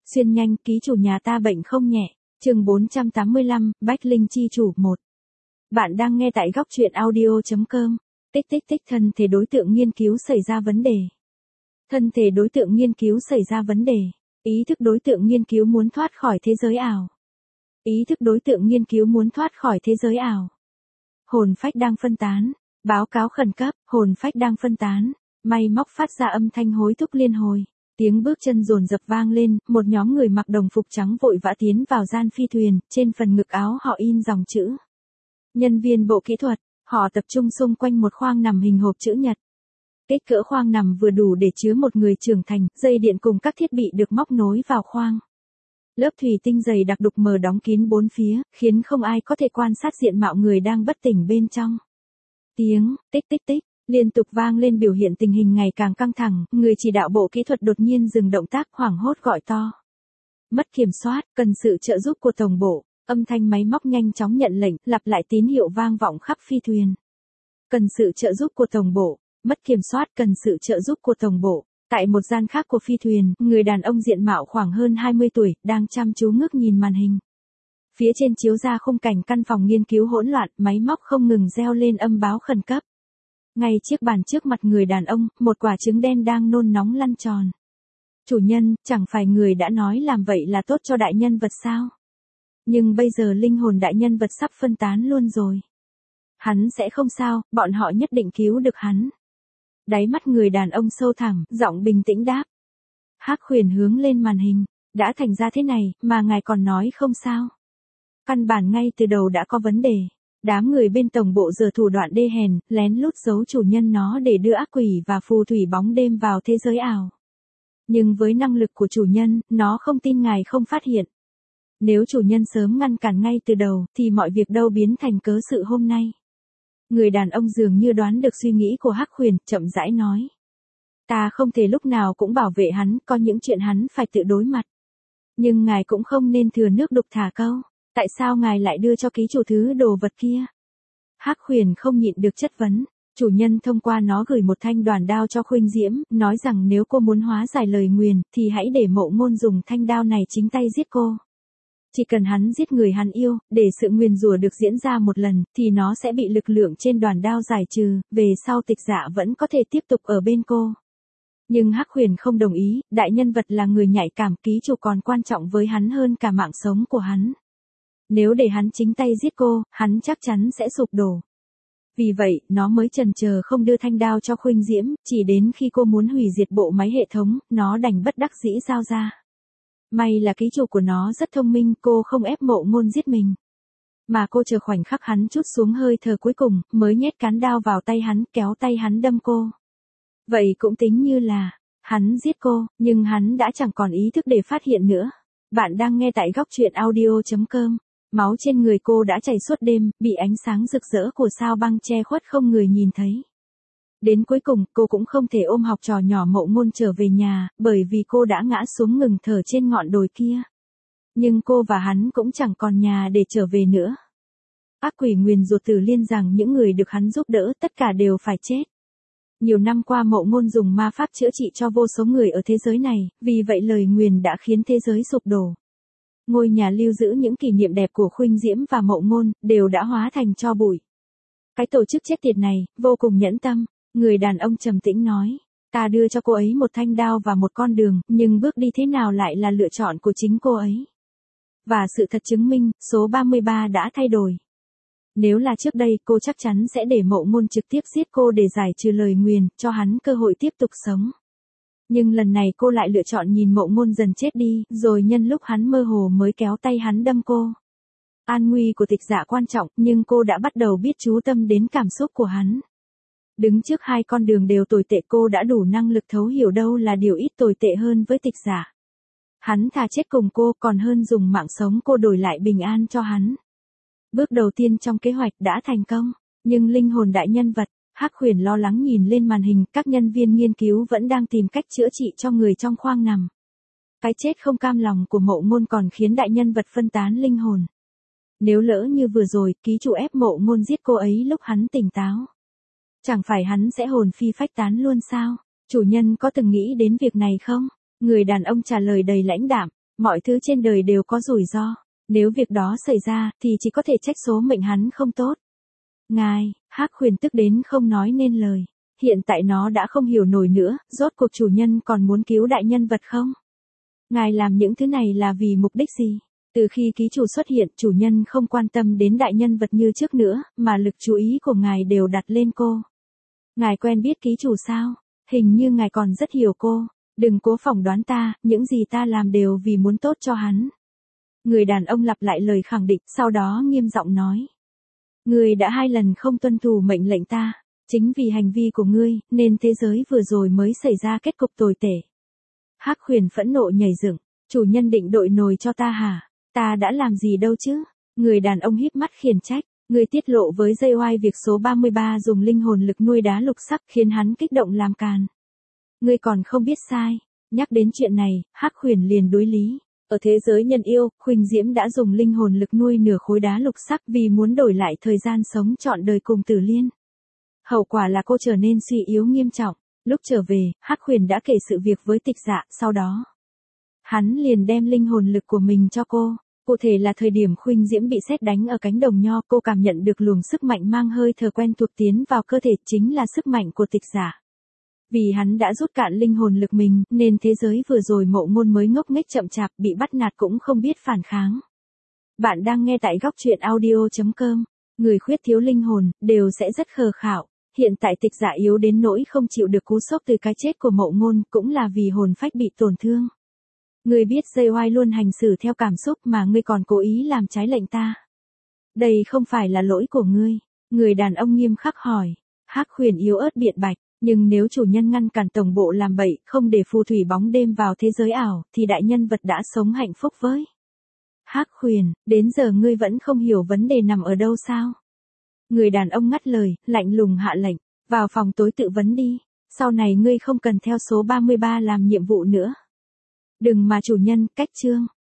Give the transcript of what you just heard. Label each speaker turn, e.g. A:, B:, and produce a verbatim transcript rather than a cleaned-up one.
A: Xuyên nhanh, ký chủ nhà ta bệnh không nhẹ. Chương bốn trăm tám mươi lăm, Bách Linh chi chủ một. Bạn đang nghe tại góc truyện audio chấm com. Tích tích tích thân thể đối tượng nghiên cứu xảy ra vấn đề. Thân thể đối tượng nghiên cứu xảy ra vấn đề. Ý thức đối tượng nghiên cứu muốn thoát khỏi thế giới ảo. Ý thức đối tượng nghiên cứu muốn thoát khỏi thế giới ảo. Hồn phách đang phân tán. Báo cáo khẩn cấp, hồn phách đang phân tán. May móc phát ra âm thanh hối thúc liên hồi. Tiếng bước chân dồn dập vang lên, một nhóm người mặc đồng phục trắng vội vã tiến vào gian phi thuyền, trên phần ngực áo họ in dòng chữ. Nhân viên bộ kỹ thuật, họ tập trung xung quanh một khoang nằm hình hộp chữ nhật. Kích cỡ khoang nằm vừa đủ để chứa một người trưởng thành, dây điện cùng các thiết bị được móc nối vào khoang. Lớp thủy tinh dày đặc đục mờ đóng kín bốn phía, khiến không ai có thể quan sát diện mạo người đang bất tỉnh bên trong. Tiếng, tích tích tích, liên tục vang lên biểu hiện tình hình ngày càng căng thẳng, người chỉ đạo bộ kỹ thuật đột nhiên dừng động tác hoảng hốt gọi to. Mất kiểm soát, cần sự trợ giúp của tổng bộ, âm thanh máy móc nhanh chóng nhận lệnh, lặp lại tín hiệu vang vọng khắp phi thuyền. Cần sự trợ giúp của tổng bộ, mất kiểm soát, cần sự trợ giúp của tổng bộ. Tại một gian khác của phi thuyền, người đàn ông diện mạo khoảng hơn hai mươi tuổi, đang chăm chú ngước nhìn màn hình. Phía trên chiếu ra khung cảnh căn phòng nghiên cứu hỗn loạn, máy móc không ngừng reo lên âm báo khẩn cấp. Ngay chiếc bàn trước mặt người đàn ông, một quả trứng đen đang nôn nóng lăn tròn. Chủ nhân, chẳng phải người đã nói làm vậy là tốt cho đại nhân vật sao? Nhưng bây giờ linh hồn đại nhân vật sắp phân tán luôn rồi. Hắn sẽ không sao, bọn họ nhất định cứu được hắn. Đáy mắt người đàn ông sâu thẳm, giọng bình tĩnh đáp. Hắc Huyền hướng lên màn hình, đã thành ra thế này, mà ngài còn nói không sao. Căn bản ngay từ đầu đã có vấn đề. Đám người bên tổng bộ giờ thủ đoạn đê hèn, lén lút giấu chủ nhân nó để đưa ác quỷ và phù thủy bóng đêm vào thế giới ảo. Nhưng với năng lực của chủ nhân, nó không tin ngài không phát hiện. Nếu chủ nhân sớm ngăn cản ngay từ đầu, thì mọi việc đâu biến thành cớ sự hôm nay. Người đàn ông dường như đoán được suy nghĩ của Hắc Huyền, chậm rãi nói. Ta không thể lúc nào cũng bảo vệ hắn, có những chuyện hắn phải tự đối mặt. Nhưng ngài cũng không nên thừa nước đục thả câu. Tại sao ngài lại đưa cho ký chủ thứ đồ vật kia? Hắc Huyền không nhịn được chất vấn. Chủ nhân thông qua nó gửi một thanh đoàn đao cho Khuynh Diễm, nói rằng nếu cô muốn hóa giải lời nguyền, thì hãy để Mộ Ngôn dùng thanh đao này chính tay giết cô. Chỉ cần hắn giết người hắn yêu, để sự nguyền rủa được diễn ra một lần, thì nó sẽ bị lực lượng trên đoàn đao giải trừ, về sau Tịch Dạ vẫn có thể tiếp tục ở bên cô. Nhưng Hắc Huyền không đồng ý, đại nhân vật là người nhạy cảm, ký chủ còn quan trọng với hắn hơn cả mạng sống của hắn. Nếu để hắn chính tay giết cô, hắn chắc chắn sẽ sụp đổ. Vì vậy, nó mới chần chờ không đưa thanh đao cho Khuynh Diễm, chỉ đến khi cô muốn hủy diệt bộ máy hệ thống, nó đành bất đắc dĩ giao ra. May là ký chủ của nó rất thông minh, cô không ép Mộ Ngôn giết mình. Mà cô chờ khoảnh khắc hắn trút xuống hơi thở cuối cùng, mới nhét cán đao vào tay hắn, kéo tay hắn đâm cô. Vậy cũng tính như là, hắn giết cô, nhưng hắn đã chẳng còn ý thức để phát hiện nữa. Bạn đang nghe tại góc truyện audio chấm com. Máu trên người cô đã chảy suốt đêm, bị ánh sáng rực rỡ của sao băng che khuất không người nhìn thấy. Đến cuối cùng, cô cũng không thể ôm học trò nhỏ Mộ Ngôn trở về nhà, bởi vì cô đã ngã xuống ngừng thở trên ngọn đồi kia. Nhưng cô và hắn cũng chẳng còn nhà để trở về nữa. Ác quỷ nguyền rủa Tử Liên rằng những người được hắn giúp đỡ tất cả đều phải chết. Nhiều năm qua Mộ Ngôn dùng ma pháp chữa trị cho vô số người ở thế giới này, vì vậy lời nguyền đã khiến thế giới sụp đổ. Ngôi nhà lưu giữ những kỷ niệm đẹp của Khuynh Diễm và Mộ Ngôn, đều đã hóa thành tro bụi. Cái tổ chức chết tiệt này, vô cùng nhẫn tâm, người đàn ông trầm tĩnh nói. Ta đưa cho cô ấy một thanh đao và một con đường, nhưng bước đi thế nào lại là lựa chọn của chính cô ấy. Và sự thật chứng minh, số ba mươi ba đã thay đổi. Nếu là trước đây, cô chắc chắn sẽ để Mộ Ngôn trực tiếp giết cô để giải trừ lời nguyền, cho hắn cơ hội tiếp tục sống. Nhưng lần này cô lại lựa chọn nhìn Mộ Ngôn dần chết đi, rồi nhân lúc hắn mơ hồ mới kéo tay hắn đâm cô. An nguy của Tịch Dạ quan trọng, nhưng cô đã bắt đầu biết chú tâm đến cảm xúc của hắn. Đứng trước hai con đường đều tồi tệ, cô đã đủ năng lực thấu hiểu đâu là điều ít tồi tệ hơn với Tịch Dạ. Hắn thà chết cùng cô còn hơn dùng mạng sống cô đổi lại bình an cho hắn. Bước đầu tiên trong kế hoạch đã thành công, nhưng linh hồn đại nhân vật, Hắc Huyền lo lắng nhìn lên màn hình, các nhân viên nghiên cứu vẫn đang tìm cách chữa trị cho người trong khoang nằm. Cái chết không cam lòng của Mộ Ngôn còn khiến đại nhân vật phân tán linh hồn. Nếu lỡ như vừa rồi, ký chủ ép Mộ Ngôn giết cô ấy lúc hắn tỉnh táo. Chẳng phải hắn sẽ hồn phi phách tán luôn sao? Chủ nhân có từng nghĩ đến việc này không? Người đàn ông trả lời đầy lãnh đạm. Mọi thứ trên đời đều có rủi ro. Nếu việc đó xảy ra, thì chỉ có thể trách số mệnh hắn không tốt. Ngài, Hắc Huyền tức đến không nói nên lời. Hiện tại nó đã không hiểu nổi nữa, rốt cuộc chủ nhân còn muốn cứu đại nhân vật không? Ngài làm những thứ này là vì mục đích gì? Từ khi ký chủ xuất hiện, chủ nhân không quan tâm đến đại nhân vật như trước nữa, mà lực chú ý của ngài đều đặt lên cô. Ngài quen biết ký chủ sao? Hình như ngài còn rất hiểu cô. Đừng cố phỏng đoán ta, những gì ta làm đều vì muốn tốt cho hắn. Người đàn ông lặp lại lời khẳng định, sau đó nghiêm giọng nói. Ngươi đã hai lần không tuân thủ mệnh lệnh ta. Chính vì hành vi của ngươi, nên thế giới vừa rồi mới xảy ra kết cục tồi tệ. Hắc Huyền phẫn nộ nhảy dựng. Chủ nhân định đội nồi cho ta hả? Ta đã làm gì đâu chứ? Người đàn ông híp mắt khiển trách. Ngươi tiết lộ với Dây Oai việc số ba mươi ba dùng linh hồn lực nuôi đá lục sắc khiến hắn kích động làm càn. Ngươi còn không biết sai. Nhắc đến chuyện này, Hắc Huyền liền đối lý. Ở thế giới nhân yêu, Khuynh Diễm đã dùng linh hồn lực nuôi nửa khối đá lục sắc vì muốn đổi lại thời gian sống trọn đời cùng Tử Liên. Hậu quả là cô trở nên suy yếu nghiêm trọng. Lúc trở về, Hắc Huyền đã kể sự việc với Tịch Dạ, sau đó hắn liền đem linh hồn lực của mình cho cô. Cụ thể là thời điểm Khuynh Diễm bị sét đánh ở cánh đồng nho, cô cảm nhận được luồng sức mạnh mang hơi thở quen thuộc tiến vào cơ thể, chính là sức mạnh của Tịch Dạ. Vì hắn đã rút cạn linh hồn lực mình, nên thế giới vừa rồi Mộ Ngôn mới ngốc nghếch chậm chạp, bị bắt nạt cũng không biết phản kháng. Bạn đang nghe tại góc truyện audio chấm com. Người khuyết thiếu linh hồn, đều sẽ rất khờ khạo. Hiện tại Tịch Dạ yếu đến nỗi không chịu được cú sốc từ cái chết của Mộ Ngôn, cũng là vì hồn phách bị tổn thương. Ngươi biết Dây Oai luôn hành xử theo cảm xúc mà ngươi còn cố ý làm trái lệnh ta. Đây không phải là lỗi của ngươi. Người đàn ông nghiêm khắc hỏi. Hắc Huyền yếu ớt biện bạch. Nhưng nếu chủ nhân ngăn cản tổng bộ làm bậy, không để phù thủy bóng đêm vào thế giới ảo, thì đại nhân vật đã sống hạnh phúc với. Hắc Huyền, đến giờ ngươi vẫn không hiểu vấn đề nằm ở đâu sao? Người đàn ông ngắt lời, lạnh lùng hạ lệnh. Vào phòng tối tự vấn đi. Sau này ngươi không cần theo số ba mươi ba làm nhiệm vụ nữa. Đừng mà chủ nhân, cách chương.